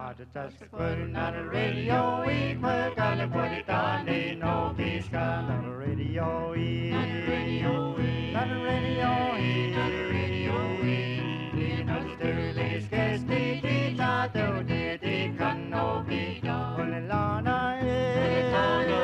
Just putting on the radio, we put on the put it on, they know he's got on the radio, on the radio, on the radio, on the radio, in the sterling sketch, they did not do, they can no be done. Only Lana is,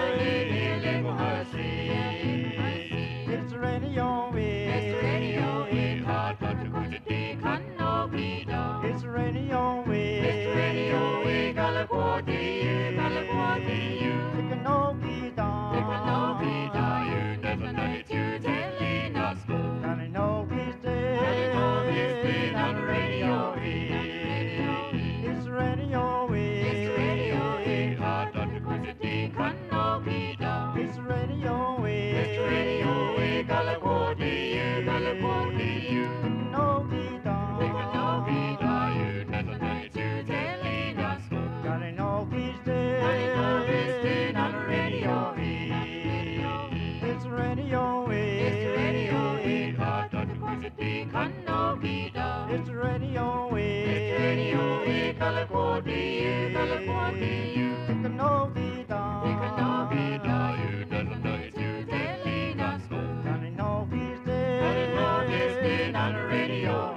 it's the radio, it's the radio, hard but to go to the can no be done. It's the radio, it's the radio, Galaguati, you. Take a no be done. Take a no be done. You never know it, you telling us. Gonna know he's dead. Gonna know he's dead on the radio. It's the radio, it's the radio, hard not to go to the can no be done. It's the radio, it's the radio, Galaguati, you. No be done. Take a no be done. You never know it, you telling us. Gonna know he's dead. Gonna know he's dead on the radio. It's the radio, it's the radio, hard not to go to the can no be done. It's the radio, it's the radio, Galaguati, you. Take a no be done. Take a no be done. You never know it, you telling us. Gonna know he's dead. Gonna know he's dead on the radio.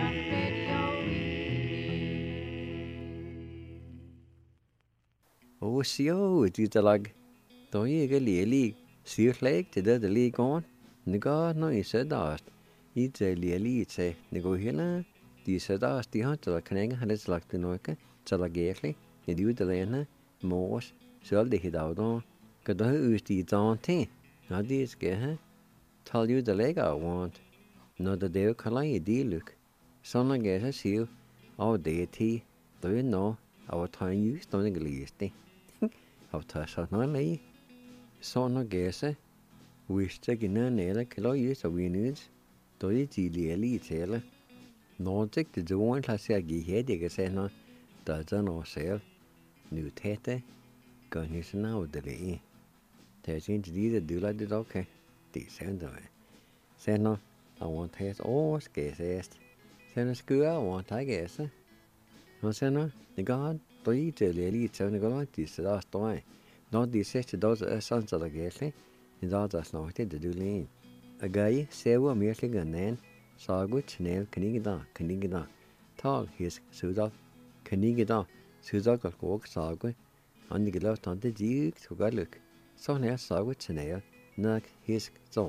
Ô xíu thì ta lag tối cái lì xíu lệch thì đó lì con nó nói sẽ đó ít giờ lì sẽ nó hiện thì sẽ đó thì họ cho cái này hay là cái nói cái cho là ghét đấy thì điều đó là nó mốt sẽ để hiện đạo đó cái đó thì chọn thế nó đi cái ha tell you the leg I want nó the đều cái này đi look sau nó ghét xíu all day thì tôi nó our time use nó cái lì đấy học thở sao nói lấy sau nó ghé sẽ wish cái nơi này là cái lối use of winners tôi chỉ lì thế là nó chắc thì tôi là sẽ gì hết thì cái xe nó tại cho nó sẽ new thế đấy còn như thế nào để lấy thế chính thì đi được là được ok thì sẽ rồi xe nó I want test all cái xe nó cứ I want thấy cái xe nó xe nó thì có tôi chỉ lì thế nó có thì sẽ đó tôi nó đi sẽ đó sẽ sản xuất cái xe thì đó là nó thì được lên a guy xe của mình sẽ gần nên sau cái channel cái đó thao his sử dụng cái đó sử dụng cái cuộc sau cái anh cái đó thằng thì chỉ thuộc cái lực sau này sau cái channel nạc his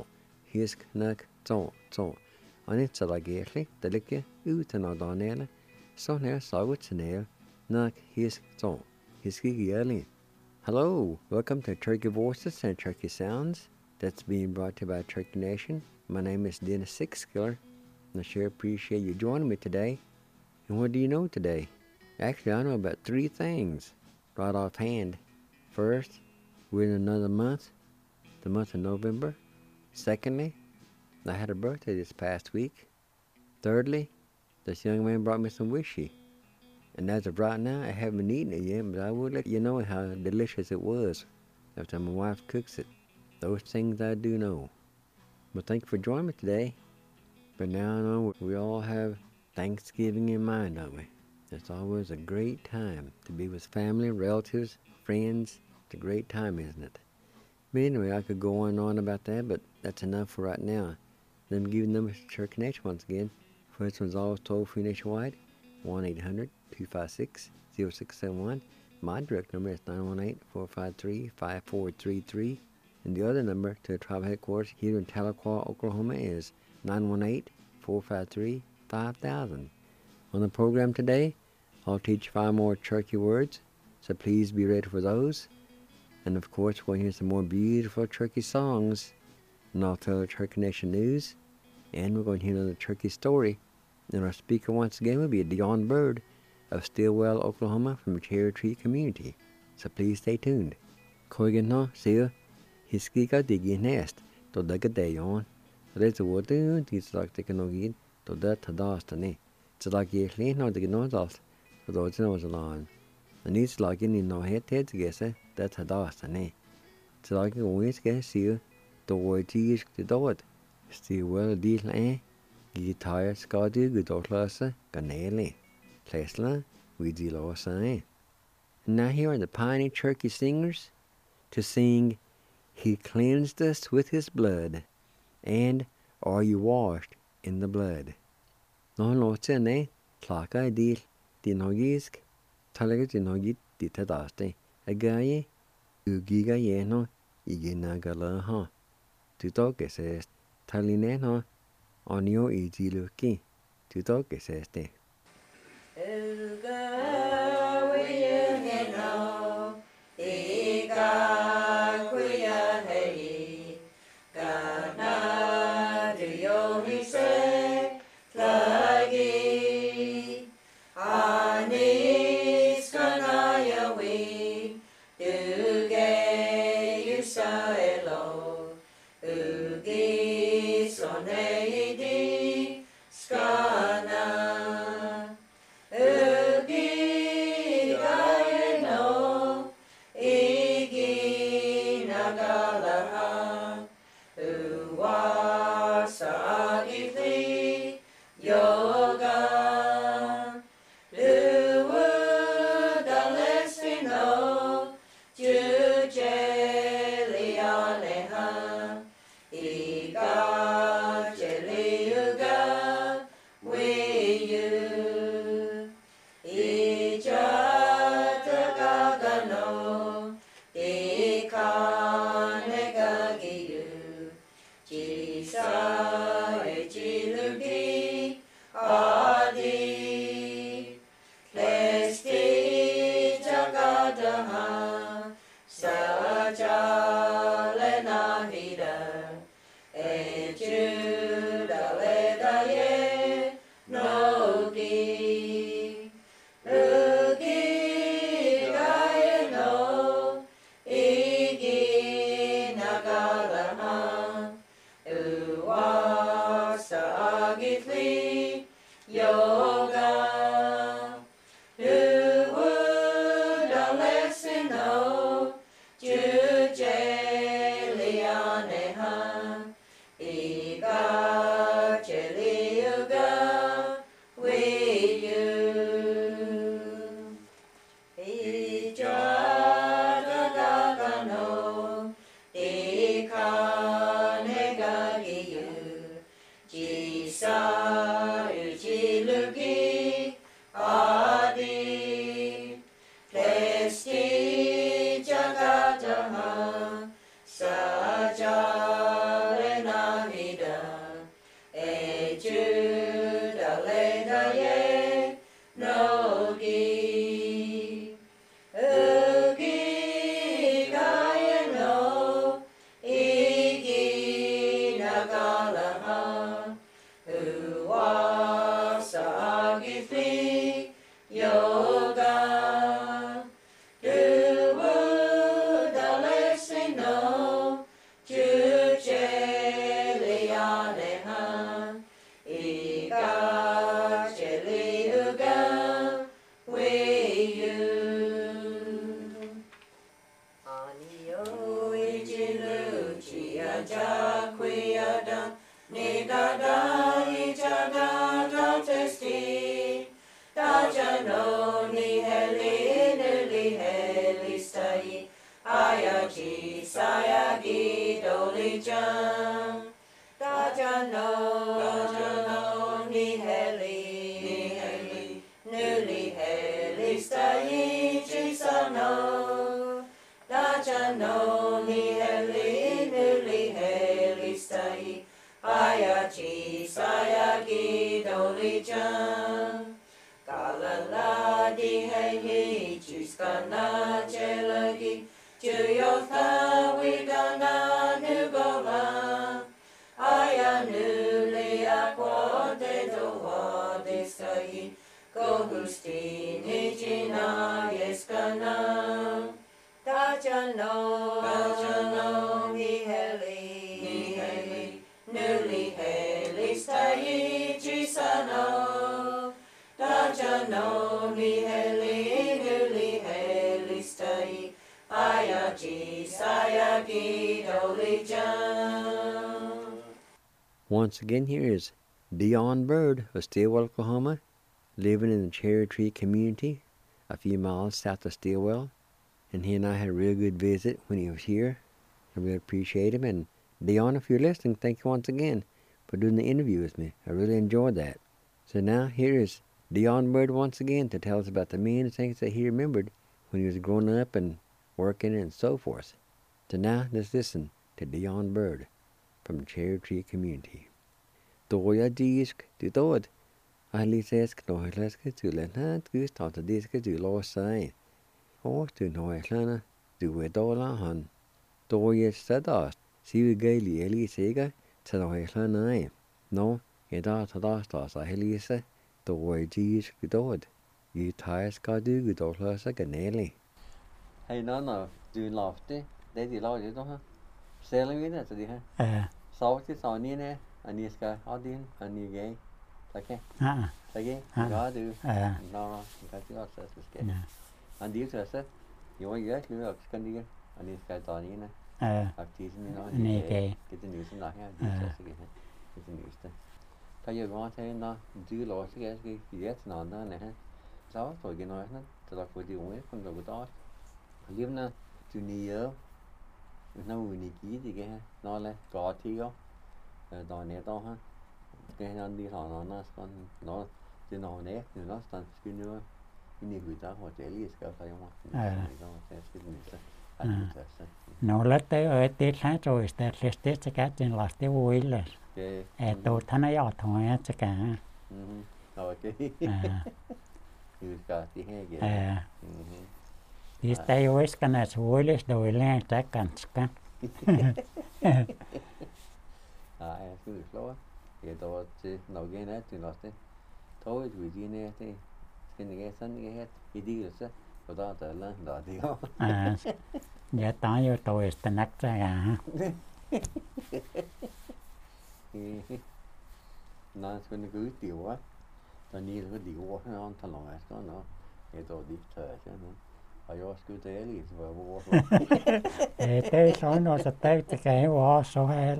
nạc cho anh sẽ là cái này để cái ưu tiên nào đó này là sau này sau cái channel nạc his cái này. Hello, welcome to Turkey Voices and Turkey Sounds. That's being brought to you by Turkey Nation. My name is Dennis Sixkiller, and I sure appreciate you joining me today. And what do you know today? Actually, I know about 3 things right offhand. First, we're in another month, the month of November. Secondly, I had a birthday this past week. Thirdly, this young man brought me some wishy. And as of right now, I haven't eaten it yet, but I will let you know how delicious it was after my wife cooks it. Those things I do know. But thank you for joining me today. But now I know we all have Thanksgiving in mind, don't we? It's always a great time to be with family, relatives, friends. It's a great time, isn't it? But anyway, I could go on and on about that, but that's enough for right now. Let me give you the number to Church Connection once again. First one's always toll-free nationwide, 1-800-256-0671. My direct number is 918-453-5433. And the other number to the tribal headquarters here in Tahlequah, Oklahoma is 918-453-5000. On the program today, I'll teach 5 more Cherokee words, so please be ready for those. And of course, we'll hear some more beautiful Cherokee songs, and I'll tell the Cherokee Nation news, and we're going to hear another Cherokee story. And our speaker once again will be Dion Bird of Stillwell, Oklahoma, from the Cherry Tree community. So please stay tuned. Koigan no, see you. His speaker digi nest, to the day on. Let's water, this like the canogin, to that tadastane. It's like ye clean no the nozzles, for those knows along. And it's like in no head to guess it, that's tadastane. It's like always guess you, the word teach the dot. Still well deal, Guitar skadu gudorløse ganeli. Klesla, we di lo sign. Now here are the Piney Cherokee Singers to sing He Cleansed Us with His Blood, and Are You Washed in the Blood? No lo ne tlaka di nogisk talaga di nogit di tadaste agaye ugiga yeno iginagala ha tuto que se taline no onio ijiluki tuto que se este Once again, here is Dion Bird of Stillwell, Oklahoma, living in the Cherry Tree community a few miles south of Stillwell. And he and I had a real good visit when he was here. I really appreciate him. And Dion, if you're listening, thank you once again for doing the interview with me. I really enjoyed that. So now here is Dion Bird once again to tell us about the many things that he remembered when he was growing up and working and so forth. So now let's listen to Dion Bird from the Cherry Tree community. Tôi disk từ tốt. Ali says tôi là cái chữ là nó cứ tỏ từ disk cái chữ lo sai. Ô từ nói là từ về đó là hẳn. Tôi sẽ đó xíu gây lì Ali sẽ cái sẽ nói là này. No, cái đó tỏ sai Ali sẽ tôi disk từ tốt. You ties có đứa cái đó là sẽ cái này li. Hay nó nào từ lọt đấy, đấy thì lo gì đó ha. Xe lên biết là gì ha. Sáu chứ sáu ní nè. Anh ska ha din, anh gay. Okej. Okej. Ja, du. No, kan du också ska. Han dit så. Jo, jag skulle också kan dig. Han ska ta ni nè. Aktivt ni nå. Ni gay. Det nu som där här. Det så det. Det nu så. Kan jag gå till nå, du låt sig ska get nå nè. Så så cái nói nó thật là đi uống không được đó. Liêm nè, junior. Nó uống kỹ gì cái nó là có thi không? Đó nè đó ha. Cái anh đi họ nó còn nó thì nó nè thì nó toàn cái nữa cái người ta họ chạy đi ska phải không nó lết tới ở tết sáng rồi tết sẽ cả trên là tết vui là tôi thấy nó ở thôi sẽ cả rồi cái người cả thì hay vậy thì tây vui cái này vui là đổi lên trái cảnh cả em cứ lo thì tôi chỉ nói cái này thì nói thế thôi vì gì nè thì cái này cái sân cái hết cái đi rồi sao đó tới lên đó thì không giờ tao vô tôi tên nát ra à nó cái cứ tiểu á tao nghĩ là cái tiểu quá nó thằng lòng nó cái tôi đi chờ chứ nó phải cứ thế đi vừa vô thế số nó sẽ tới cái vô số hết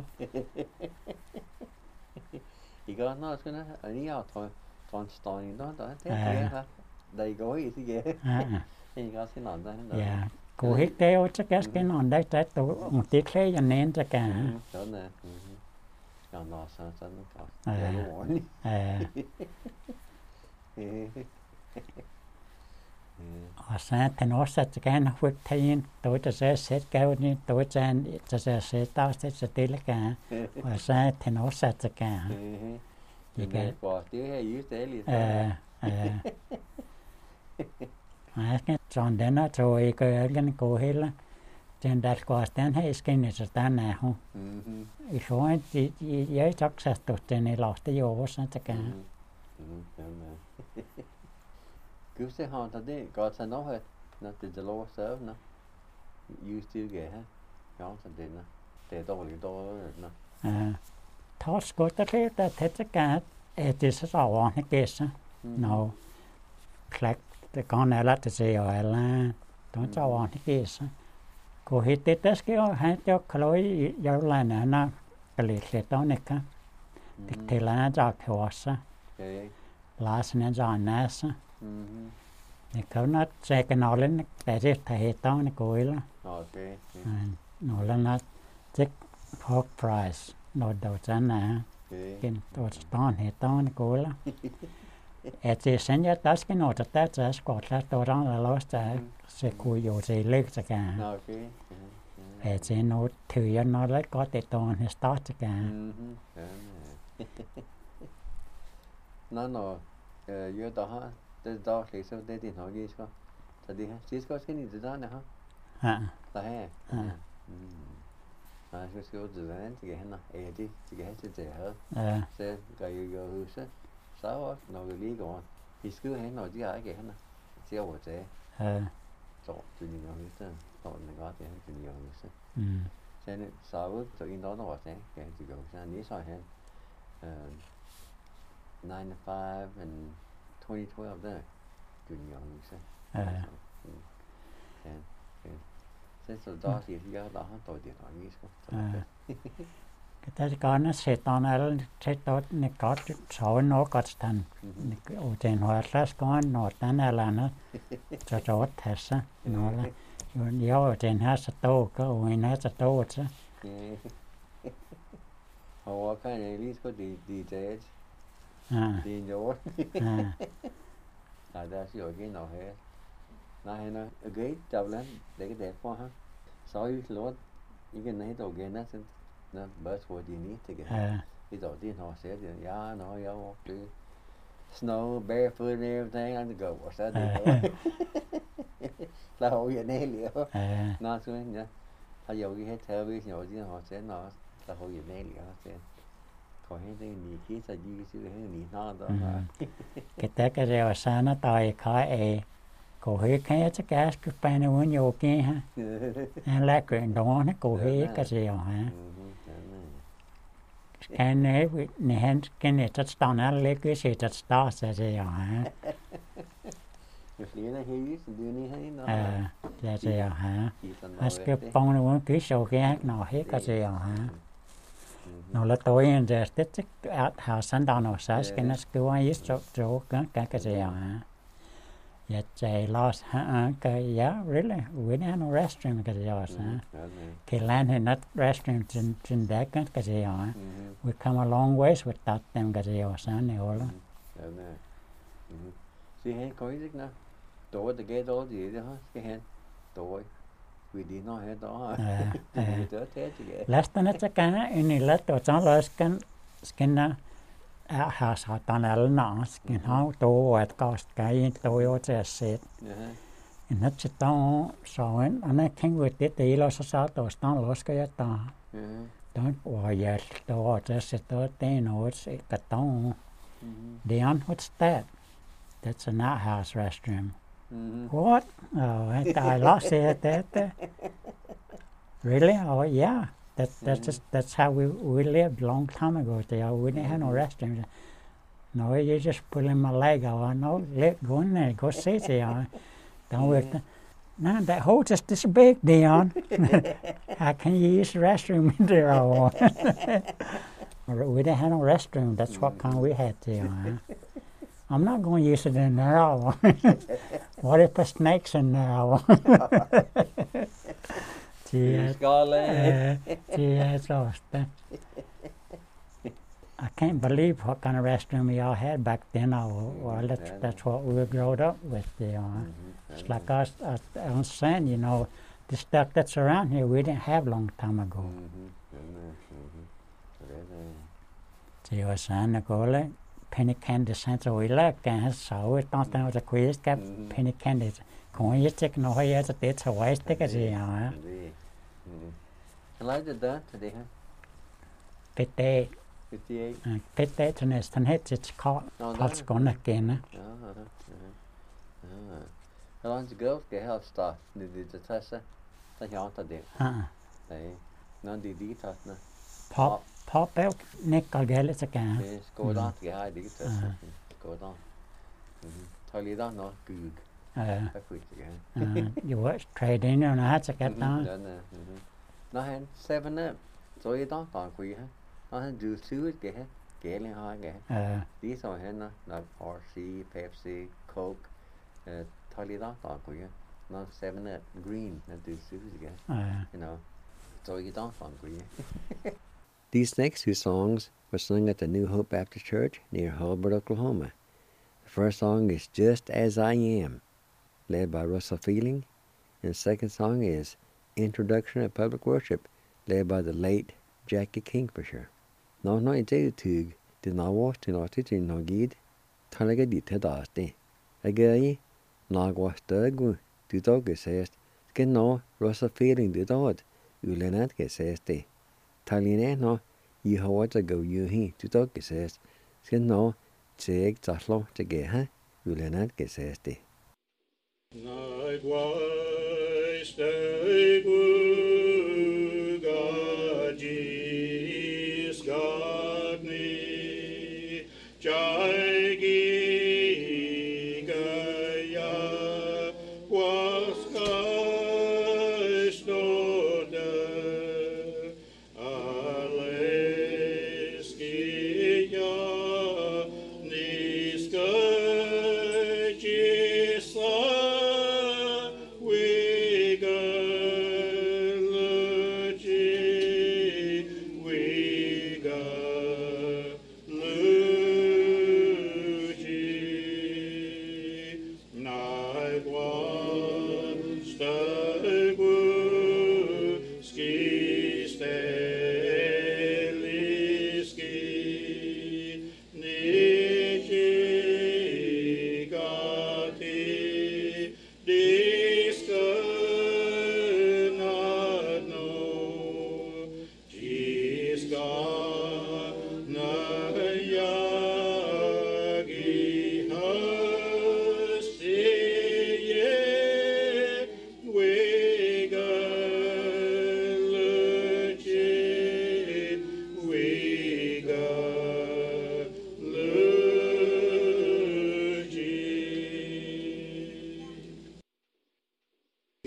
이거 너 그나 아니야 돈 스톤이도 더 대야 đây gói gì vậy thì có xin nón ra dạ cô hít téo chắc cái nón đấy trái tôi một tí thế cho nên chắc cả đó nè còn nó sao nó có ở sáng thì nó sẽ cái nó vượt thay tôi sẽ kéo đi tôi sẽ tao sẽ tí là cả ở sáng thì nó sẽ cả thì cái bỏ tiếng hay dưới thế liền cái tròn đấy nó rồi cái cô hết là trên đặt quả tên hay cái này sẽ ta nào không số chỉ giới chắc sẽ tụt trên này lọt tới vô sẽ cả cứ sẽ hòn thật đấy có sao nó hết nó từ từ lâu sớm nó use tiêu ghẻ ha có thật đấy nó để tôi rồi nó thoát có tới ta thấy tất cả thì sẽ rõ hết cái sao nó click cái con này là từ giờ là nó cho hết cái sao cô hít tết cái hai cho khối giáo lại nè nó cái lịch đó này cả thì là cho hiểu sao là sẽ cho nè sao thìเขาnó xe cái nó lên tại vì thầy tao nó coi là nó lên nó check pork price nó đầu chân nè cáiตัวตอนเหตุตอนกูละที่เส้นยาตัสก็โน้ตแต่จะสกอตแล้วตัวร้องแล้วจะเสกุยอยู่ในเล็กจะกันที่โน้ตถือยาโน้ตแล้วก็ติดตอนสตาร์จะกันนั่นเนาะเยอะต่อฮะแต่ต่อเล็กสุดได้ที่น้อยยี่สิบแต่ดีฮะชีสก็แค่นี้จะได้นะฮะแต่แห่cái số dự án thì cái nào đi thì cái sẽ dễ hơn sẽ cái hư sẽ sáu nó cái lý còn thì cứ hay nói chứ ai cái nào sẽ ở dễ chọn từ nhiều người sẽ chọn mình có thể từ nhiều người sẽ nên sáu từ in đó nó sẽ cái gì cũng sẽ ní soi hơn 95 and 2012 there từ nhiều người sẽ sẽ đó thì giờ đó tôi điện thoại như cái con nó sẽ tao nó sẽ tốt này có số nó có thành ở trên hoa sát con nó ta là nó cho chót thessa nó là yếu trên hát sa tô có uống hát sa tô chứ họ cái này lý có đi chết đi nhớ là ra sử cái nào hết này nó cái chào lên để cái đẹp quá ha soi lót những cái này đầu cái nó bớt của đi ní thì cái đầu tiên họ sẽ thì nó yếu cái snow barefoot and everything on the go or something là họ vậy này liệu nó xuống nhá họ giàu cái hết theo với nhỏ chứ họ sẽ nó là họ vậy này liệu sẽ có hết cái gì kia sao gì chứ hết gì nó đó cái tết cái rêu sa nó tỏi khỏi cổ hết cái chắc cái phải nó muốn nhiều kia ha anh lại chuyện đó nó cổ hết cái rêu ha cái này cái này chắc tao nó lấy cái gì chắc tao sẽ rêu ha là rêu ha cái phong nó muốn cái số cái nào hết cái rêu ha nó là tôi anh giờ tết chắc họ sẵn tao nó sẽ cái nó cứ qua ít chỗ cái rêu ha yet they lost really we didn't have no restroom cái gì cái land had not restroom in that cái gì we come a long ways without them cái gì này all see hen có gì nữa tối thì cái đó gì đó cái hen tối we did not have đó last time it's cái này là tôi cho là cái how sao tan al nó skin how to at cost cái tôi ở trên set nó chỉ tao sao anh khinh với tết thì lo sao tôi tao lo cái ta don't worry tôi ở set tôi tên nó sẽ cái tao Dion what's that that's a not house restroom what oh I lost it that really oh yeah That's how we lived a long time ago. We didn't have no restrooms. No, you just pull in my leg out. No, go in there, go sit there. Don't wait. No, that hole just this big, Dion. How can you use the restroom in there? We didn't have no restroom. That's what kind we had, Dion. I'm not going to use it in there. What if a snake's in there? I can't believe what kind of restroom y'all had back then. That's what we growing up with. It's like us, I was saying, you know, the stuff that's around here we didn't have long time ago. Thì ở sáng nó có lấy penny candy sáng rồi là cái sáu tao taoจะคุยกับ penny candy ของยี่สิบน้อยจะติดสวยติดกันสิฮะ Like the done today, huh? 58. 58 to this, and it's called. What's going again? How long to go? Get help stuff. Did the test? The young today. They none did the test. Pop out, Nick, I'll get it again. Yes, go down to get high. Go down. Tell you that, no, good. You watch trading and I had to get down. Nó hay 7-Up, rồi đó toàn quỷ ha, nó hay juice suit kìa, kể lên hai kìa, tí sau hay nó là RC, Pepsi, Coke, thôi đi đó toàn quỷ ha, nó 7-Up green, nó juice suit kìa, you know, rồi đó toàn quỷ. These next two songs were sung at the New Hope Baptist Church near Hulbert, Oklahoma. The first song is Just As I Am, led by Russell Feeling, and the second song is Introduction of Public Worship, led by the late Jackie Kingfisher. Nó nói chế thử thì nó watch thì nó thích thì nó ghi thằng này cái đi theo đó đấy. Cái nó watch tới gu từ đó cái sẽ cái nó Russell Feeling từ đó u lên hết cái sẽ đấy. Thằng này nó y hậu cho go you hi từ đó cái sẽ cái nó chế trả lo cho cái ha u lên hết cái sẽ đấy. Stay good, God, Jesus, God, me, Jai Gaya, was Christ on earth, Aleskia, Niska, Jesus.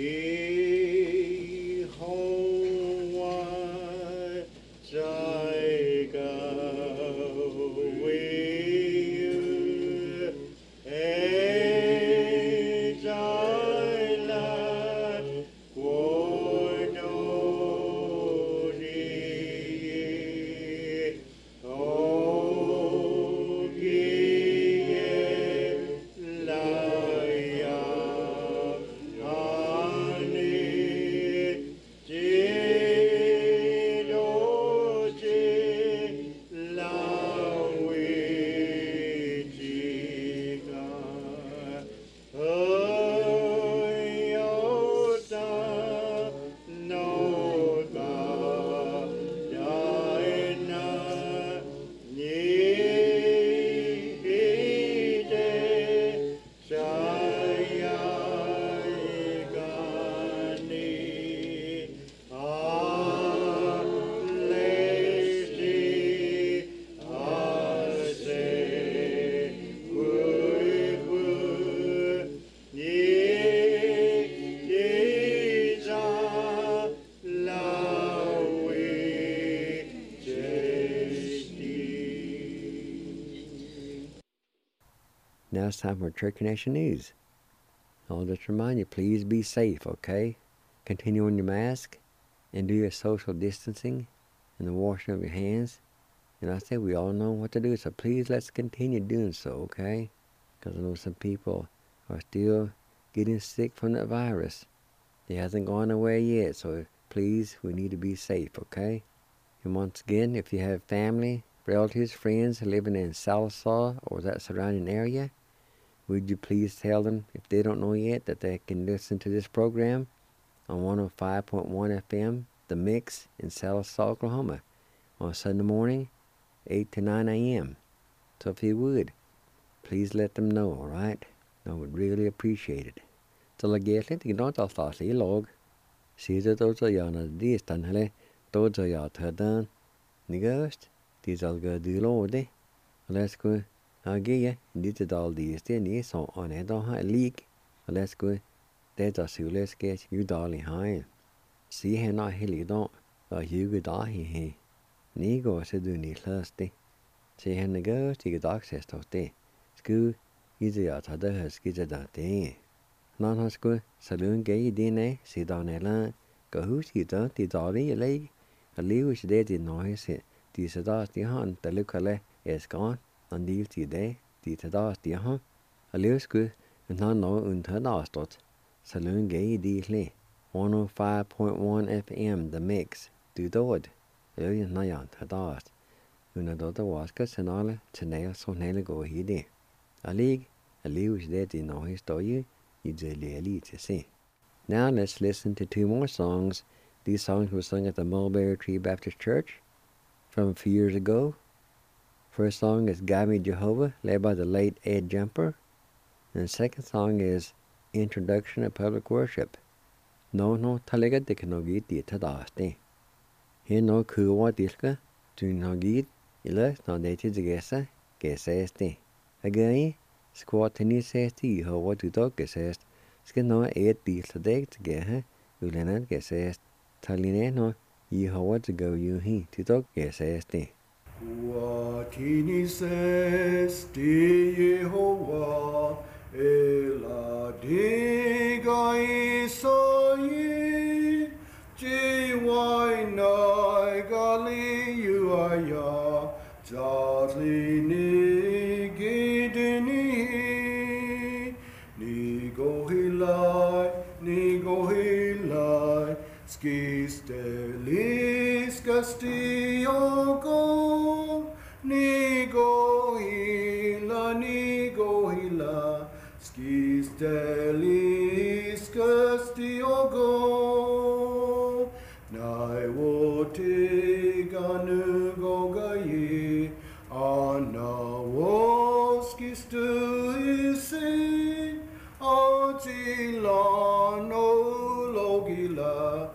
Now it's time for Church Connection News. I'll just remind you, please be safe, okay? Continue on your mask and do your social distancing and the washing of your hands. And I say we all know what to do, so please let's continue doing so, okay? Because I know some people are still getting sick from the virus. It hasn't gone away yet, so please, we need to be safe, okay? And once again, if you have family, relatives, friends living in Sallisaw or that surrounding area, would you please tell them, if they don't know yet, that they can listen to this program on 105.1 FM, The Mix in Sallisaw, Oklahoma, on Sunday morning, 8 to 9 a.m. So if you would, please let them know, all right? I would really appreciate it. Så la gæsligt, det kan ikke ta sig log. Siger det også, jeg når det er stand hele, då så jeg tager den. Nigast, det skal gøre det lov det. Og lad os gå. Agge, det er dal det er ni så on er der har lig. Og lad os gå. Det der skulle ske jo dal i hej. Se hende hele dag, og hygge dag he. Ni går så du ni klaste. Se hende gør, det dag så står det. Sku, I det jeg tager det skidt der det. Når han skulle, så løn gav I dine, se der nella. Gå hus I der, det dal i lig. Og leve så det nøje se. De så der de han der lukkale er skån. Han liv til det, de til der de har. Og leve sku, men han nå under der stået. Så løn gav I de sle. 105.1 FM, The Mix, du dåd. Løn når jeg til der. Under der var skal senale til nære så hele gå i det. Og lig, og leve så det de nøje historie. I det lige til se. Now let's listen to two more songs. These songs were sung at the Mulberry Tree Baptist Church from a few years ago. First song is Guide Me Jehovah, led by the late Ed Jumper. And the second song is Introduction of Public Worship. No, talega de kanogit di tadaste. He no kuwa dilka, tu nogit, ila no deti zigesa, geseste. Again, squatini sesti, Jehovah tu dog gesest, skin no ed dilta deg zgeha, ulenan gesest. Taline no, Jehovah to go you he, tu dog geseste. Watini sesti Yehovah ela diga isoi jiwai nai gali yuaya jadli ni gidini ni go hilai skistelis castiogo ni go hila skistelis castiogo nai wo tiganu go gaye ana wo skistu isi Otilano logila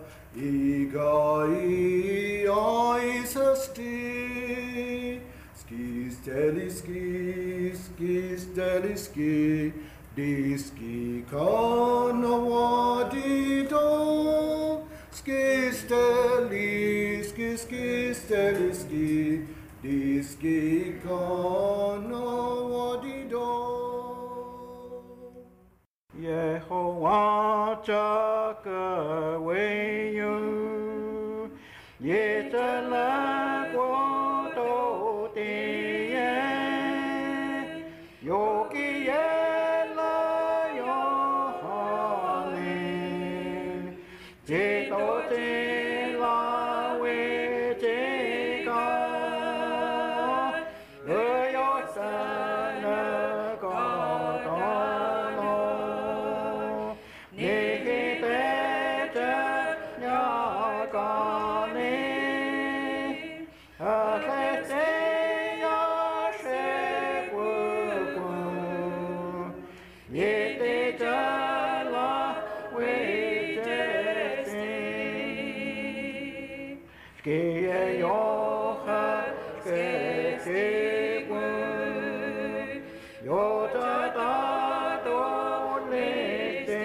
igai aisasti skisteliski Diski kanawadi do, skisteli, skisteli, ski, diski kanawadi do. Yehovah chakawayu, yetala kwoto tiye, yoki yela yohane, jeto te la we te ka, yo sana ka no, niki te te nya ka ne, atlete ya she kwu kwu, yete jala we te sing. Skiye yoha ske kwu, yota ta to le te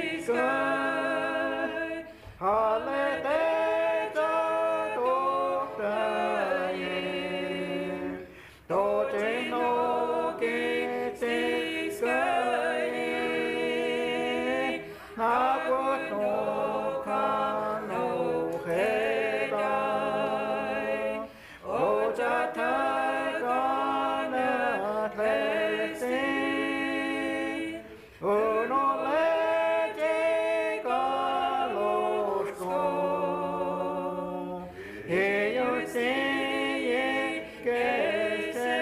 sky, hale te ta to ta ye, to te no ke te sky, na ko no ka no he dai, o ta ta ka na te sing, o no le te ka lo sko, he yo se ye ke se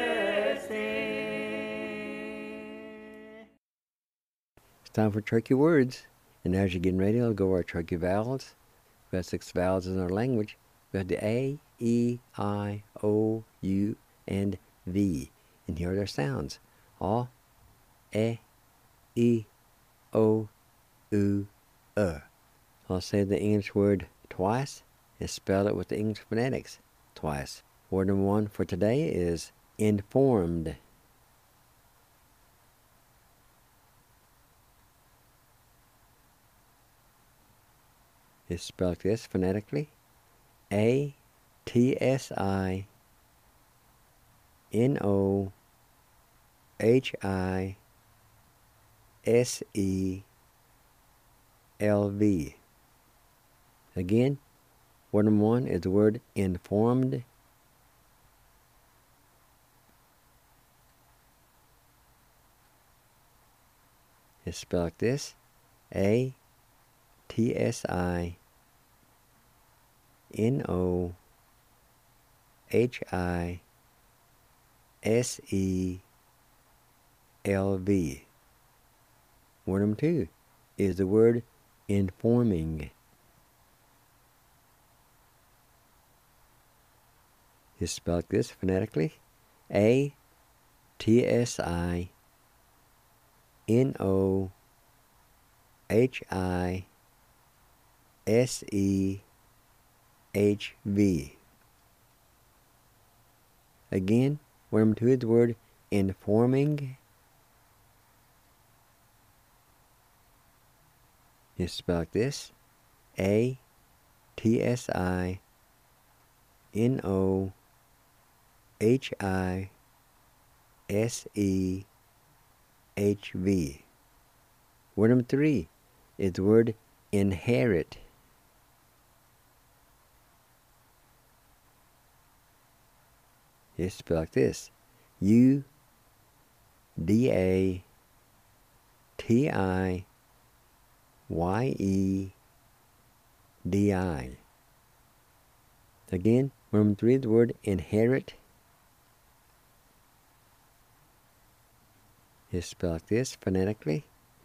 sing. It's time for Turkey words. And as you're getting ready, I'll go our Turkey vowels. We have 6 vowels in our language. We have the A, E, I, O, U, and V. And here are their sounds. A, E, I, O, U, I'll say the English word twice and spell it with the English phonetics twice. Word number 1 for today is informed. It's spelled like this phonetically. A-T-S-I-N-O-H-I-S-E-L-V. Again, word number 1 is the word informed. It's spelled like this. A-T-S-I-N-O-H-I-S-E-L-V. Word number 2 is the word informing. It's spelled like this phonetically. A-T-S-I-N-O-H-I-S-E-H-V. Again, word number 2 is the word informing. It's spelled like this. A-T-S-I-N-O-H-I-S-E-H-V. Word number 3 is the word inherit. It's spelled like this. U-D-A-T-I-Y-E-D-I. Again, word number 3 is the word inherit. It's spelled like this phonetically.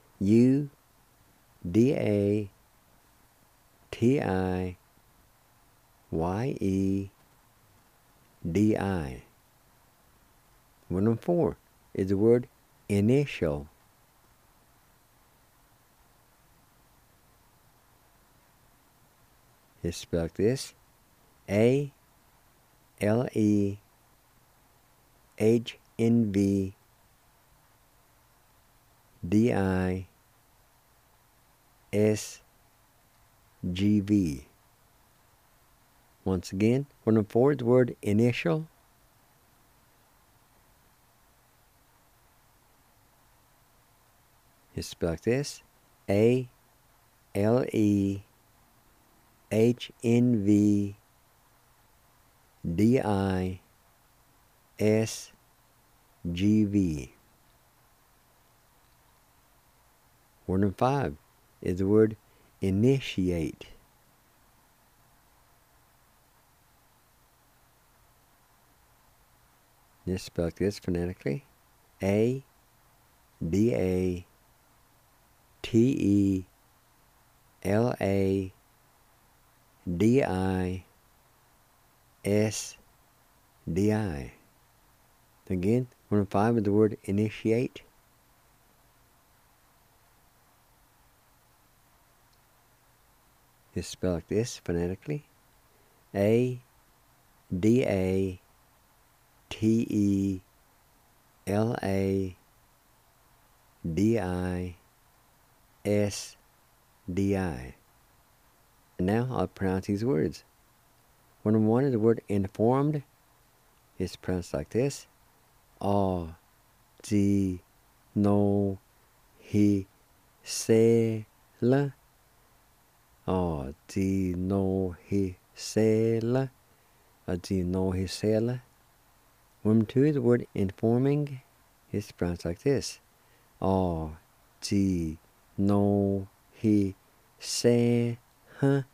U-D-A-T-I-Y-E-D-I. Word number 4 is the word initial. It's spelled like this. A-L-E-H-N-V D-I-S-G-V. Once again, when the fourth word initial, it's spelled like this: A-L-E-H-N-V-D-I-S-G-V. Word number 5 is the word initiate. It's spelled like this phonetically: A-D-A-T-E-L-A-D-I-S-D-I. Again, word number 5 is the word initiate. It's spelled like this phonetically: A-D-A-T-E-L-A-D-I-S-D-I. And now I'll pronounce these words. Word number 1 is the word informed. It's pronounced like this: A-G-No-Hi-Se-La. A-G-No-Hi-Se-La. A-G-No-Hi-Se-La. Word number 2 is the word informing. It's pronounced like this: A-G-No-Hi-Se-Ha.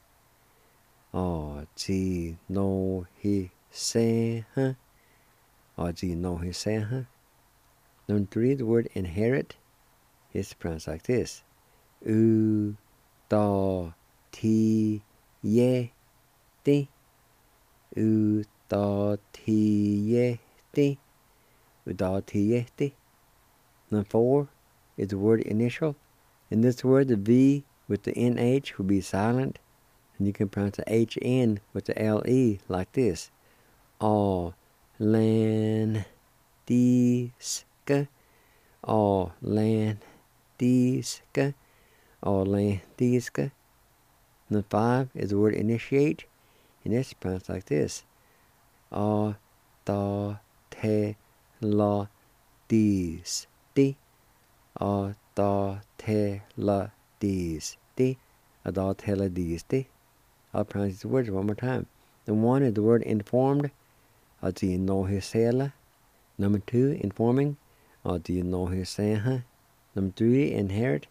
A-G-No-Hi-Se-Ha. A-G-No-Hi-Se-Ha. Number 3 is the word inherit. It's pronounced like this: U-Da-Ti-Ye-Ti. U-Da-Ti-Ye-Ti. U-Da-Ti-Ye-Ti. Number 4 is the word initial. In this word, the V with the NH will be silent, and you can pronounce the HN with the LE like this: All-land-diska. All-land-diska. All-land-diska. Number 5 is the word initiate, and it's pronounced like this: A-da-te-la-dis-di. A-da-te-la-dis-di. A-da-te-la-dis-di. I'll pronounce these words one more time. Number 1 is the word informed. A-G-No-Hi-Se-La. Number 2, informing. A-G-No-Hi-Se-Ha. Number 3, inherit.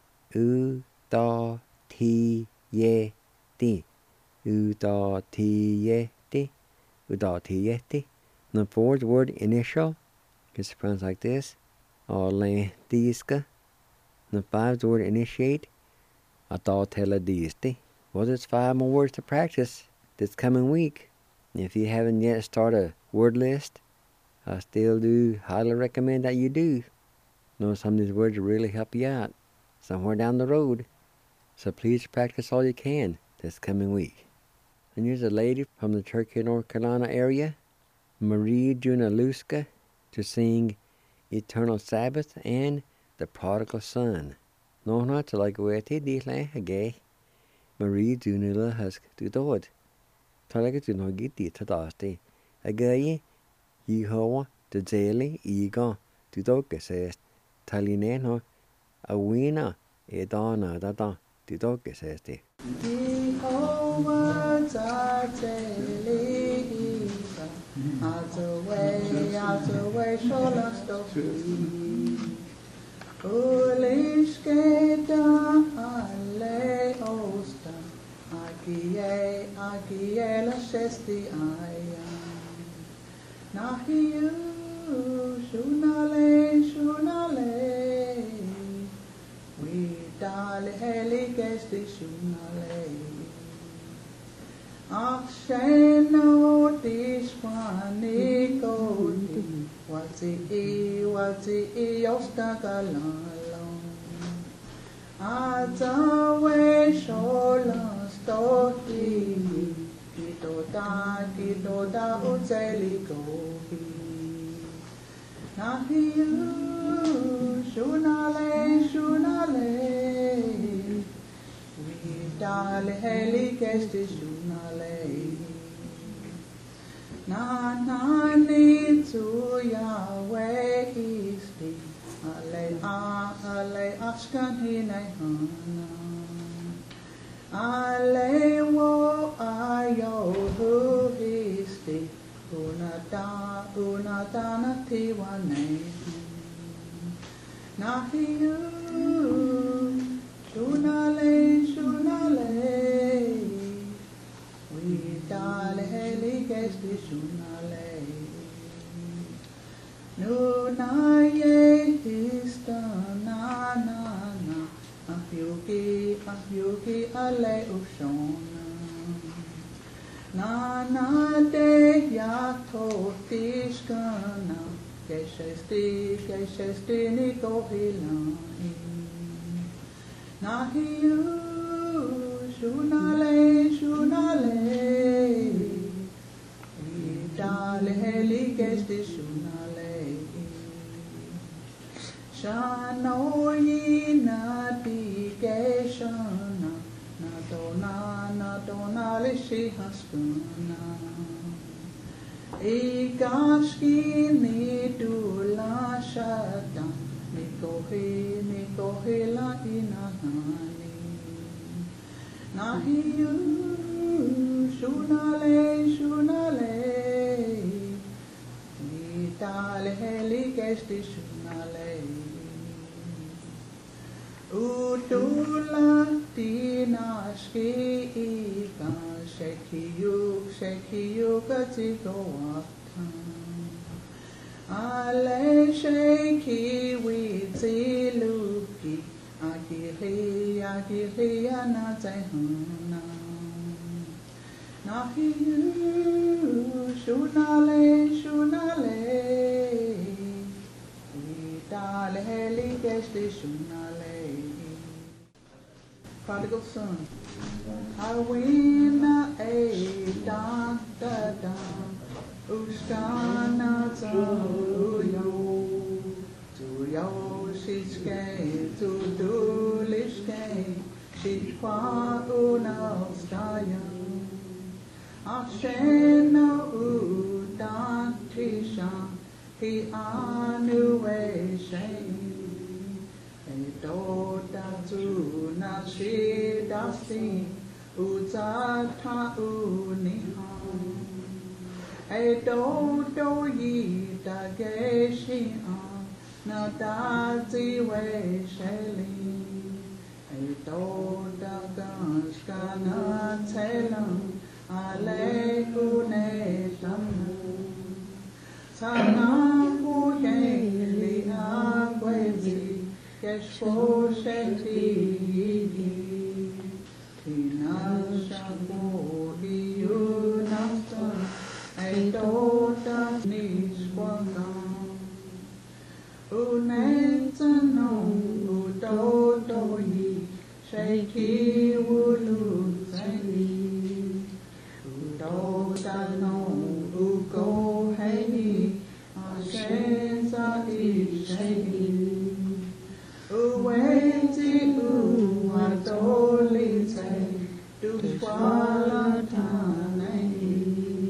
U-Da-Ti-Ye-Ti. U-Da-Ti-Ye-Ti. U-Da-Ti-Ye-Ti. Number 4 is the word initial. It's pronounced like this: All-land-diska. Number 5 is the word initiate. A-da-te-la-dis-di. Well, there's 5 more words to practice this coming week. If you haven't yet started a word list, I still do highly recommend that you do. Know some of these words will really help you out somewhere down the road. So please practice all you can this coming week. And here's a lady from the Turkey, North Carolina area, Marie Junaluska, to sing Eternal Sabbath and The Prodigal Son. No, not to like weti dile hage. Marie Junula has to do it. Talaga to no get it to dasti. Agaye, Yehowa, the daily ego, to doke says, Talineno, a winner, a donna, to doke says. Jehovah, our daily ego, out the way, show us the free. Ulishketa, ale osta, agie la shesti aya. Nahiu, shunale, we dale heli gesti shunale. Aksheno dishwani kodi, wati ostagalalong. Atawe sholas toti, kitoda uteli gohi. Nahiu shunale, shunale. We dale heli kesti shunale. Na na ni tu Yahweh isti. Ale askan hinay hana. Ale wo ayo hu isti. Unata na tiwane. Nahiyu, shunale, shunale. We dale heli kesti shunale. Nuna ye hista na na na. Ahyuki ale ushona. Na na de yato tishkana. Keshesti ni kohilani. Nahiyu, shunale, shunale. Dale heli kesti shunale. Shanoyi na di keshana. Na dona lishi haskuna. Igashki ni dula shata. Nikohi la inahani. Nahiyu, shunale, shunale. Dale heli kesti shunale. Udula dinashki ika. Shekiyu katigowatan. Ale sheki wiziluki. Agiri anazehana. Nahiyu, shunale, shunale. Dale heli kesti shunale. Prodigal son. Awina e da da da. Ushkana tuyo shishke tu lishke shikwa unostaya. Ashena udan trisha hi anuwe shei. Edoda tu na shidasti uzata uniha. Edodo yita geshi'a na dazi we sheli. Edoda ganshka na telam ale une tamu. Sana kuyeli agwezi keshpo sheti. Tina shako hiyu nafta. Edoda nishwaka. Unetano udodo yi sheki wulu zeli. Udoda no ugo hei ashenza isheki. Uwezi uadoli zeli dushwala tanei.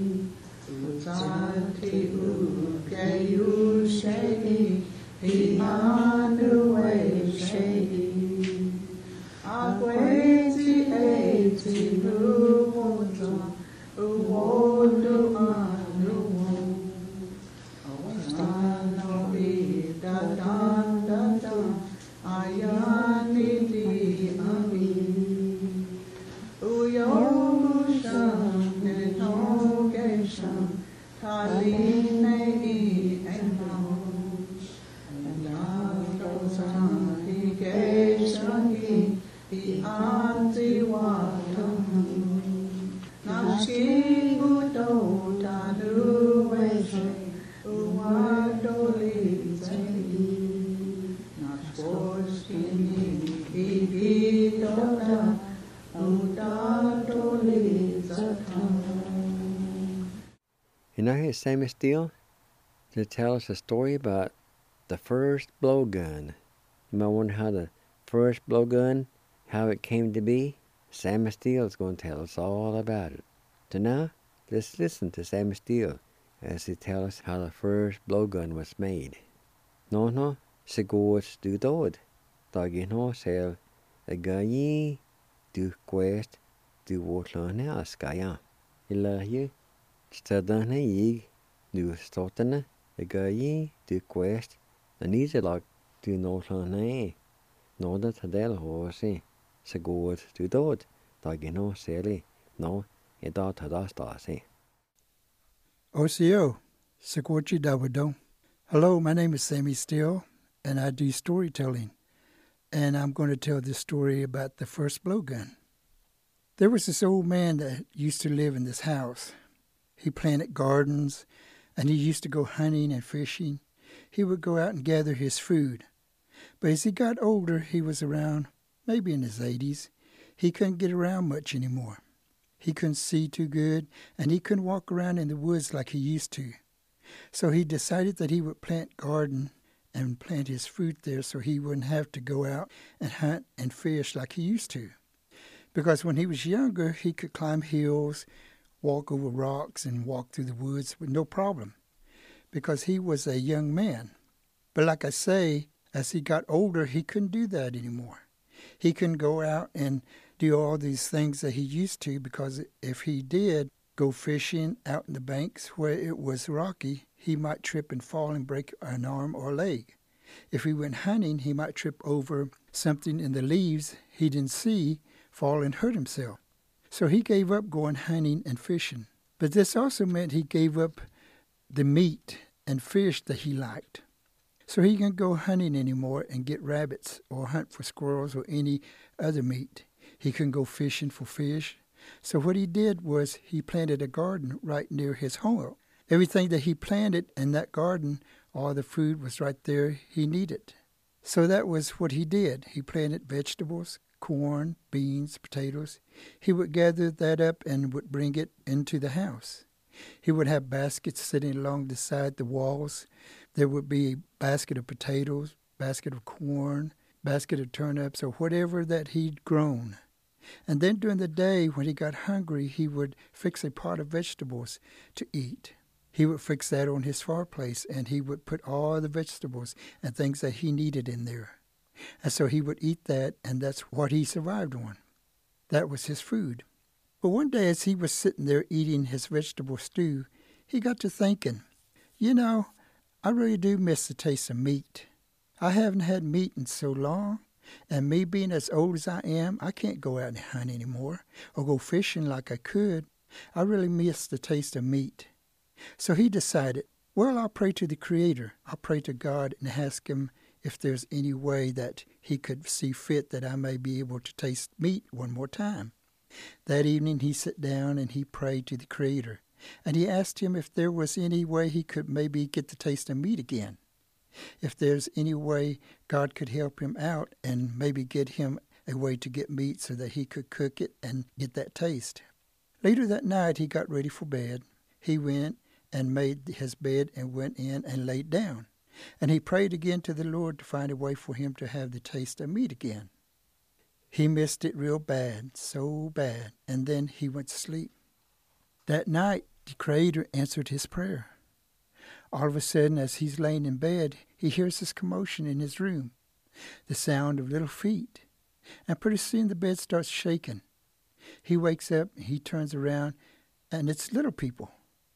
Uzati ugeyu shei hi anuwe shei. Agwezi eti nuwota uwodu anuwo. Awano ida dan dan dan ayani di ami. Uyosha netogesha kaline I enno. Sahi geshahi I anti watamu. Nashi udo tanu weshe uwadoli zeli. Nashwoshkini ibidoda udadoli zatamu. And now here's Sammy Steele to tell us a story about the first blowgun. You might wonder how the first blowgun, how it came to be. Sammy Steele is going to tell us all about it. So now, let's listen to Sammy Steele as he tells us how the first blowgun was made. No, se goes du dod. Dagi no sel a gayi du quest du wotlane askaya. Ilahi stadane yig du stotane a gayi du quest the nizelak du notlane. No that hadel hosi se goes du dod. Dagi no seli no edat hadastasi. OCO, Sequochi Dawado. Hello, my name is Sammy Steele, and I do storytelling. And I'm going to tell this story about the first blowgun. There was this old man that used to live in this house. He planted gardens, and he used to go hunting and fishing. He would go out and gather his food. But as he got older, he was around, maybe in his 80s. He couldn't get around much anymore. He couldn't see too good, and he couldn't walk around in the woods like he used to. So he decided that he would plant garden and plant his fruit there so he wouldn't have to go out and hunt and fish like he used to. Because when he was younger, he could climb hills, walk over rocks, and walk through the woods with no problem, because he was a young man. But like I say, as he got older, he couldn't do that anymore. He couldn't go out and do all these things that he used to, because if he did go fishing out in the banks where it was rocky, he might trip and fall and break an arm or leg. If he went hunting, he might trip over something in the leaves he didn't see, fall and hurt himself. So he gave up going hunting and fishing. But this also meant he gave up the meat and fish that he liked. So he couldn't go hunting anymore and get rabbits or hunt for squirrels or any other meat. He couldn't go fishing for fish. So what he did was he planted a garden right near his home. Everything that he planted in that garden, all the food was right there he needed. So that was what he did. He planted vegetables, corn, beans, potatoes. He would gather that up and would bring it into the house. He would have baskets sitting along the side the walls. There would be a basket of potatoes, basket of corn, basket of turnips, or whatever that he'd grown. And then during the day, when he got hungry, he would fix a pot of vegetables to eat. He would fix that on his fireplace, and he would put all the vegetables and things that he needed in there. And so he would eat that, and that's what he survived on. That was his food. But one day as he was sitting there eating his vegetable stew, he got to thinking, I really do miss the taste of meat. I haven't had meat in so long, and me being as old as I am, I can't go out and hunt anymore or go fishing like I could. I really miss the taste of meat. So he decided, well, I'll pray to the Creator. I'll pray to God and ask Him if there's any way that He could see fit that I may be able to taste meat one more time. That evening he sat down and he prayed to the Creator. And he asked Him if there was any way he could maybe get the taste of meat again. If there's any way God could help him out and maybe get him a way to get meat so that he could cook it and get that taste. Later that night he got ready for bed. He went and made his bed and went in and laid down. And he prayed again to the Lord to find a way for him to have the taste of meat again. He missed it real bad, so bad, and then he went to sleep. That night, the Creator answered his prayer. All of a sudden, as he's laying in bed, he hears this commotion in his room, the sound of little feet, and pretty soon the bed starts shaking. He wakes up, he turns around, and it's little people.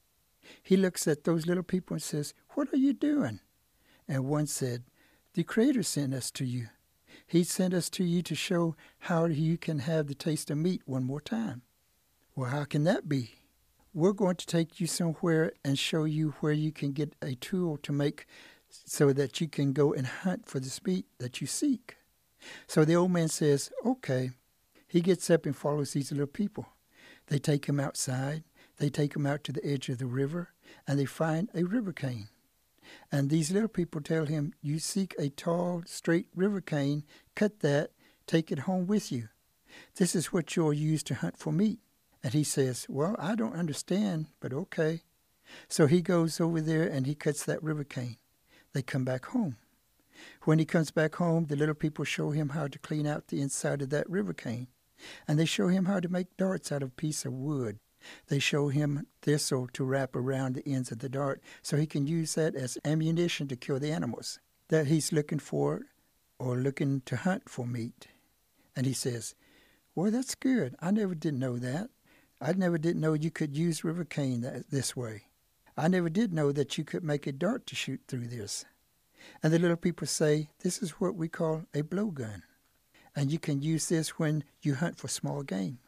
He looks at those little people and says, "What are you doing?" And one said, "The Creator sent us to you. He sent us to you to show how you can have the taste of meat one more time." "Well, how can that be?" "We're going to take you somewhere and show you where you can get a tool to make so that you can go and hunt for this meat that you seek." So the old man says, "Okay." He gets up and follows these little people. They take him outside. They take him out to the edge of the river, and they find a river cane. And these little people tell him, "You seek a tall, straight river cane, cut that, take it home with you. This is what you'll use to hunt for meat." And he says, "Well, I don't understand, but okay." So he goes over there and he cuts that river cane. They come back home. When he comes back home, the little people show him how to clean out the inside of that river cane. And they show him how to make darts out of a piece of wood. They show him thistle to wrap around the ends of the dart so he can use that as ammunition to kill the animals that he's looking for or looking to hunt for meat. And he says, well, that's good. I never did know that. I never did know you could use river cane this way. I never did know that you could make a dart to shoot through this. And the little people say, this is what we call a blowgun. And you can use this when you hunt for small game.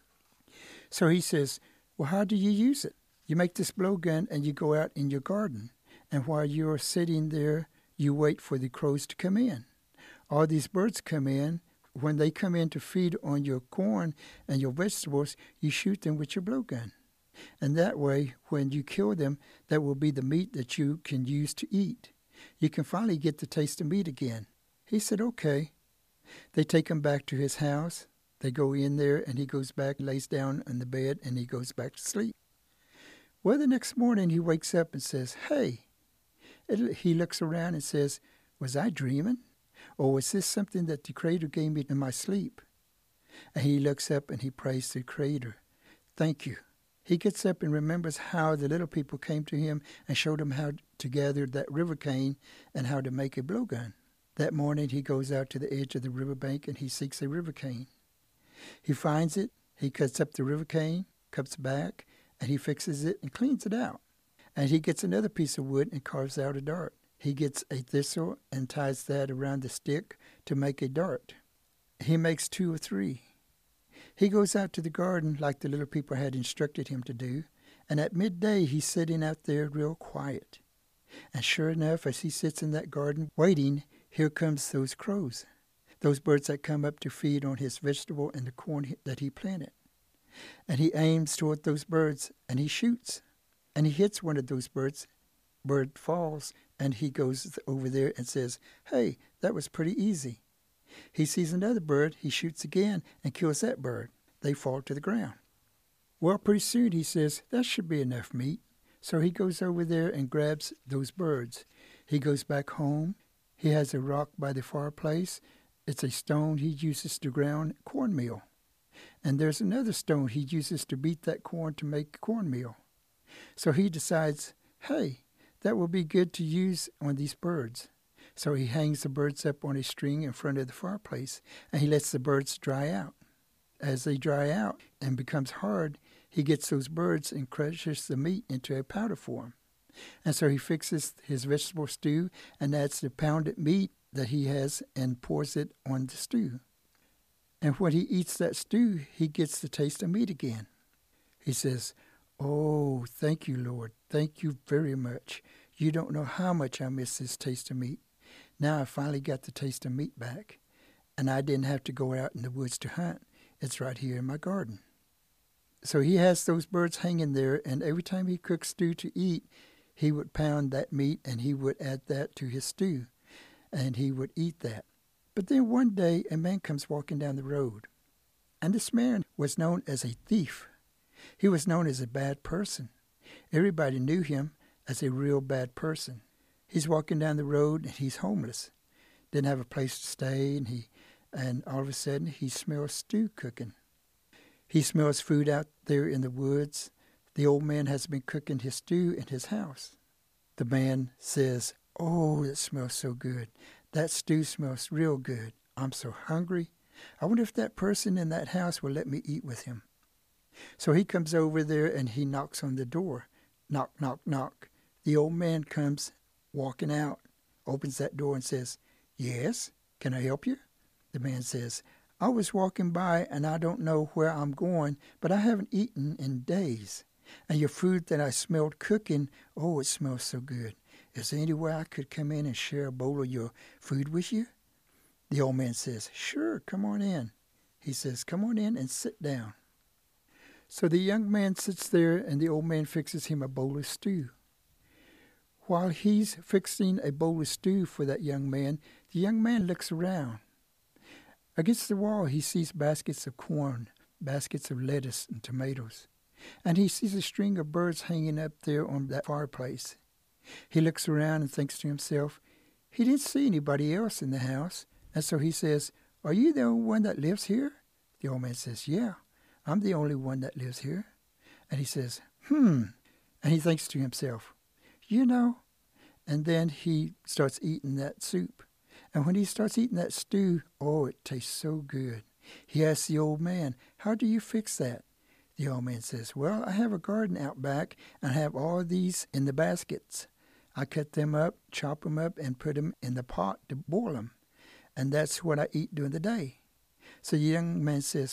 So he says, well, how do you use it? You make this blowgun and you go out in your garden. And while you're sitting there, you wait for the crows to come in. All these birds come in. When they come in to feed on your corn and your vegetables, you shoot them with your blowgun. And that way, when you kill them, that will be the meat that you can use to eat. You can finally get the taste of meat again. He said, okay. They take him back to his house. They go in there, and he goes back, lays down on the bed, and he goes back to sleep. Well, the next morning, he wakes up and says, hey. He looks around and says, was I dreaming? Or was this something that the Creator gave me in my sleep? And he looks up and he prays to the Creator. Thank you. He gets up and remembers how the little people came to him and showed him how to gather that river cane and how to make a blowgun. That morning he goes out to the edge of the riverbank and he seeks a river cane. He finds it, he cuts up the river cane, comes back, and he fixes it and cleans it out. And he gets another piece of wood and carves out a dart. He gets a thistle and ties that around the stick to make a dart. He makes 2 or 3. He goes out to the garden like the little people had instructed him to do, and at midday he's sitting out there real quiet. And sure enough, as he sits in that garden waiting, here comes those crows, those birds that come up to feed on his vegetable and the corn that he planted. And he aims toward those birds, and he shoots, and he hits one of those birds. Bird falls, and he goes over there and says, hey, that was pretty easy. He sees another bird, he shoots again and kills that bird. They fall to the ground. Well, pretty soon he says, that should be enough meat. So he goes over there and grabs those birds. He goes back home. He has a rock by the fireplace. It's a stone he uses to ground cornmeal. And there's another stone he uses to beat that corn to make cornmeal. So he decides, hey, that will be good to use on these birds. So he hangs the birds up on a string in front of the fireplace, and he lets the birds dry out. As they dry out and becomes hard, he gets those birds and crushes the meat into a powder form. And so he fixes his vegetable stew and adds the pounded meat that he has and pours it on the stew. And when he eats that stew, he gets the taste of meat again. He says, oh, thank you, Lord. Thank you very much. You don't know how much I miss this taste of meat. Now I finally got the taste of meat back, and I didn't have to go out in the woods to hunt. It's right here in my garden. So he has those birds hanging there, and every time he cooks stew to eat, he would pound that meat, and he would add that to his stew, and he would eat that. But then one day, a man comes walking down the road, and this man was known as a thief. He was known as a bad person. Everybody knew him as a real bad person. He's walking down the road, and he's homeless. Didn't have a place to stay, and all of a sudden, he smells stew cooking. He smells food out there in the woods. The old man has been cooking his stew in his house. The man says, oh, it smells so good. That stew smells real good. I'm so hungry. I wonder if that person in that house will let me eat with him. So he comes over there and he knocks on the door. Knock, knock, knock. The old man comes walking out, opens that door and says, yes, can I help you? The man says, I was walking by and I don't know where I'm going, but I haven't eaten in days. And your food that I smelled cooking, oh, it smells so good. Is there any way I could come in and share a bowl of your food with you? The old man says, sure, come on in. He says, come on in and sit down. So the young man sits there and the old man fixes him a bowl of stew. While he's fixing a bowl of stew for that young man, the young man looks around. Against the wall, he sees baskets of corn, baskets of lettuce and tomatoes. And he sees a string of birds hanging up there on that fireplace. He looks around and thinks to himself, He didn't see anybody else in the house, and so he says, "Are you the only one that lives here?" The old man says, "Yeah, I'm the only one that lives here." And he says, And he thinks to himself, you know, and then he starts eating that soup. And when he starts eating that stew, oh, it tastes so good. He asks the old man, "How do you fix that?" The old man says, "Well, I have a garden out back, and I have all these in the baskets. I cut them up, chop them up, and put them in the pot to boil them. And that's what I eat during the day." So the young man says,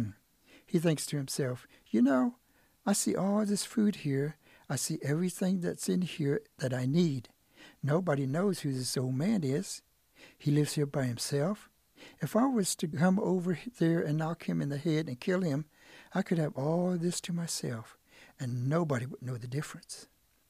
He thinks to himself, you know, I see all this food here. I see everything that's in here that I need. Nobody knows who this old man is. He lives here by himself. If I was to come over there and knock him in the head and kill him, I could have all this to myself, and nobody would know the difference.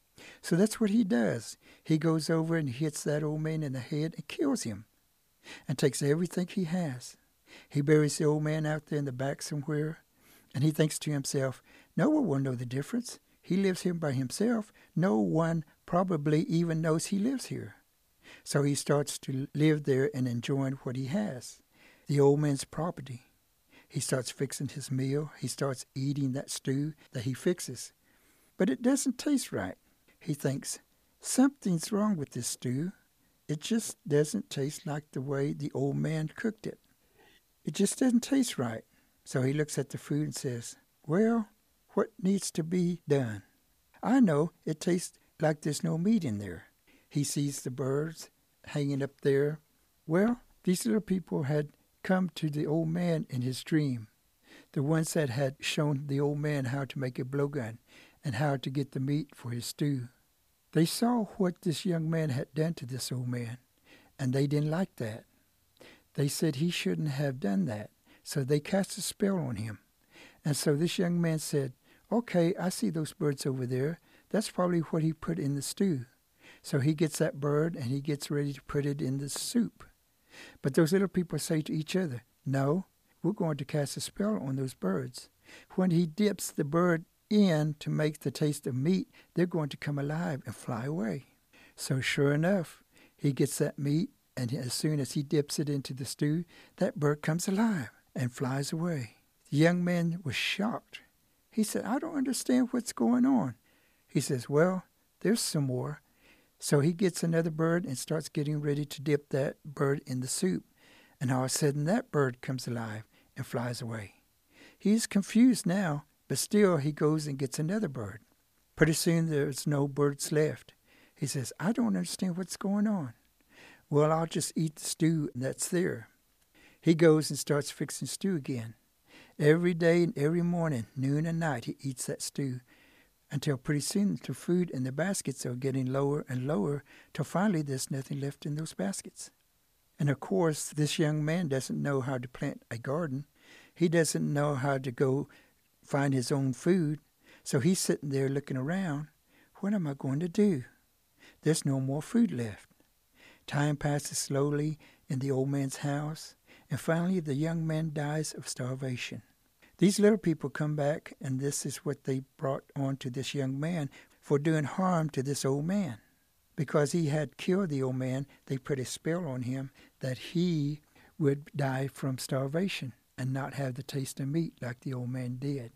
So that's what he does. He goes over and hits that old man in the head and kills him, and takes everything he has. He buries the old man out there in the back somewhere, and he thinks to himself, no one will know the difference. He lives here by himself. No one probably even knows he lives here. So he starts to live there and enjoying what he has, the old man's property. He starts fixing his meal. He starts eating that stew that he fixes. But it doesn't taste right. He thinks, something's wrong with this stew. It just doesn't taste like the way the old man cooked it. It just doesn't taste right. So he looks at the food and says, well, what needs to be done? I know it tastes like there's no meat in there. He sees the birds hanging up there. Well, these little people had come to the old man in his dream, the ones that had shown the old man how to make a blowgun and how to get the meat for his stew. They saw what this young man had done to this old man, and they didn't like that. They said he shouldn't have done that, so they cast a spell on him. And so this young man said, okay, I see those birds over there. That's probably what he put in the stew. So he gets that bird and he gets ready to put it in the soup. But those little people say to each other, no, we're going to cast a spell on those birds. When he dips the bird in to make the taste of meat, they're going to come alive and fly away. So sure enough, he gets that meat, and as soon as he dips it into the stew, that bird comes alive and flies away. The young man was shocked. He said, I don't understand what's going on. He says, well, there's some more. So he gets another bird and starts getting ready to dip that bird in the soup. And all of a sudden, that bird comes alive and flies away. He's confused now, but still he goes and gets another bird. Pretty soon, there's no birds left. He says, I don't understand what's going on. Well, I'll just eat the stew that's there. He goes and starts fixing stew again. Every day and every morning, noon and night, he eats that stew until pretty soon the food in the baskets are getting lower and lower till finally there's nothing left in those baskets. And of course, this young man doesn't know how to plant a garden. He doesn't know how to go find his own food. So he's sitting there looking around. What am I going to do? There's no more food left. Time passes slowly in the old man's house, and finally the young man dies of starvation. These little people come back, and this is what they brought on to this young man for doing harm to this old man. Because he had killed the old man, they put a spell on him that he would die from starvation and not have the taste of meat like the old man did.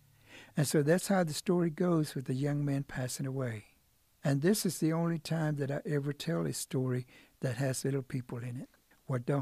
And so that's how the story goes with the young man passing away. And this is the only time that I ever tell a story that has little people in it. What don't?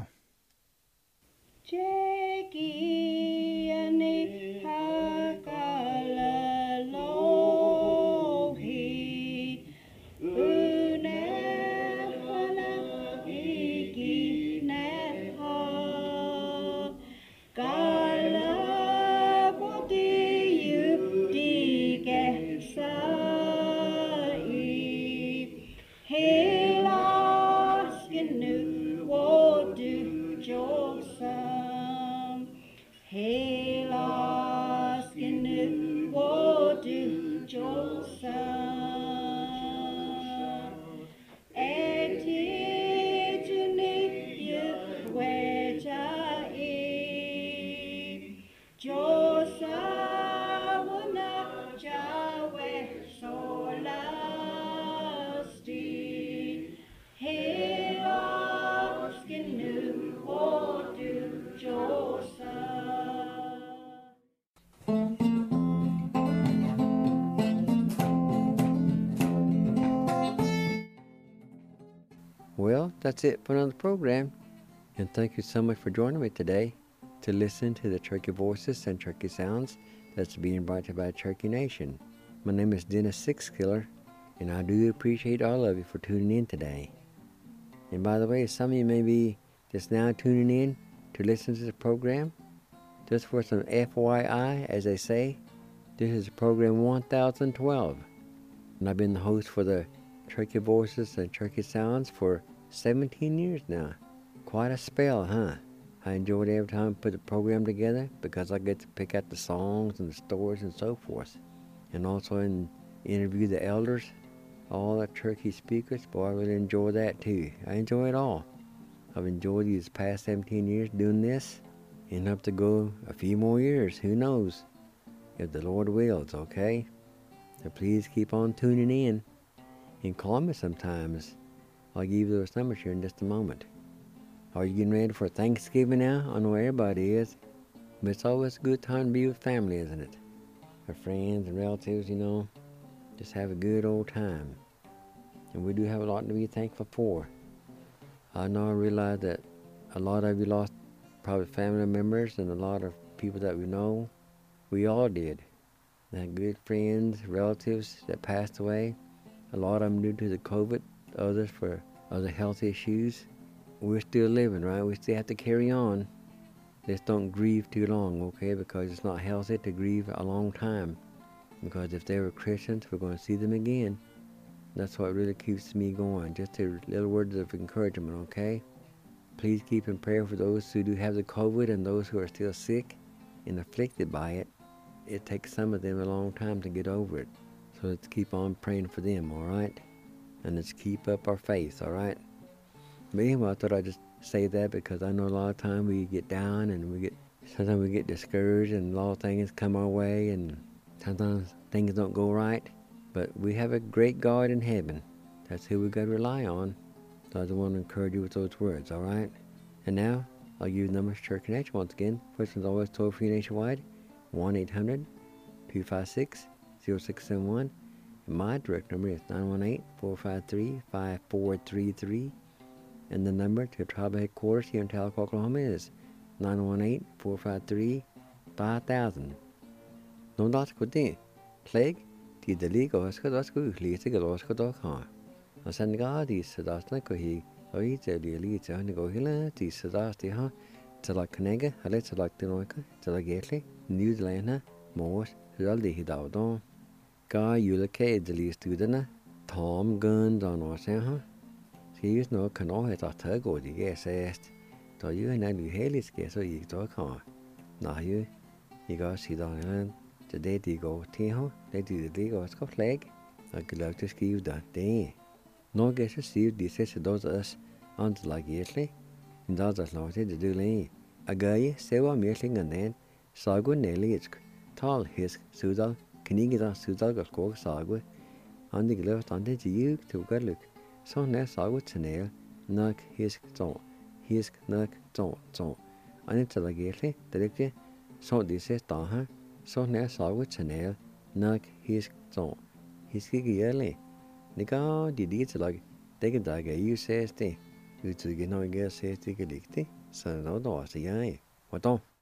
Hey that's it for another program. And thank you so much for joining me today to listen to the Turkey Voices and Turkey Sounds that's being brought to you by Turkey Nation. My name is Dennis Sixkiller, and I do appreciate all of you for tuning in today. And by the way, some of you may be just now tuning in to listen to the program. Just for some FYI, as they say, this is program 1012. And I've been the host for the Turkey Voices and Turkey Sounds for 17 years now. Quite a spell, huh? I enjoyed every time I put the program together because I get to pick out the songs and the stories and so forth. And also interview the elders, all the Turkey speakers. Boy, I really enjoy that too. I enjoy it all. I've enjoyed these past 17 years doing this, and up to go a few more years, who knows, if the Lord wills, okay? So please keep on tuning in and call me sometimes. I'll give you those numbers here in just a moment. Are you getting ready for Thanksgiving now? I know everybody is, but it's always a good time to be with family, isn't it? Our friends and relatives, just have a good old time. And we do have a lot to be thankful for. I know I realize that a lot of you lost probably family members and a lot of people that we know. We all did. We had good friends, relatives that passed away. A lot of them due to the COVID, others for other health issues. We're still living, right? We still have to carry on. Just don't grieve too long, okay? Because it's not healthy to grieve a long time. Because if they were Christians, we're going to see them again. That's what really keeps me going. Just a little words of encouragement, okay? Please keep in prayer for those who do have the COVID and those who are still sick and afflicted by it. It takes some of them a long time to get over it. So let's keep on praying for them, all right? And let's keep up our faith, all right? But anyway, I thought I'd just say that because I know a lot of times we get down and sometimes we get discouraged and a lot of things come our way and sometimes things don't go right. But we have a great God in heaven. That's who we got to rely on. So I just want to encourage you with those words, all right? And now, I'll give you the numbers to Turkey Nation once again. First one's always toll-free nationwide, 1-800-256-0671. And my direct number is 918-453-5433. And the number to tribal headquarters here in Tahlequah, Oklahoma is 918-453-5000. No that's good thing. Plague, the legal has got us good, least the loss got all car. I send God these that's like he, or each of the elites and go hill, these that's the huh, to like Canega, I let like the Noika, to like Gately, New Zealand, Morse, Zaldi Hidaldon. Guy, you look at the least student, Tom Guns on or huh? He's no canoe at a tug or the gas asked. So you and I do Haley's guess or you talk on. Now you got see down the day they go Tiho, they do the legal Scott flag. I could like to give that day. No guess to see this is those us on the like yearly. And those are not to do lay. A guy, several meeting and then Sago Nelly is tall his Sudal, can you get on Sudal got go Sago? On the left on the you to go look. So now Sago Chanel, knock his zone, his knock zone. And it's like yearly, directly. So this is Taha. So now Sago Chanel, knock his zone. His yearly. Nika did it like take a dagger you says the. You to get no guess says the gelikti. So no, that's the guy. What on?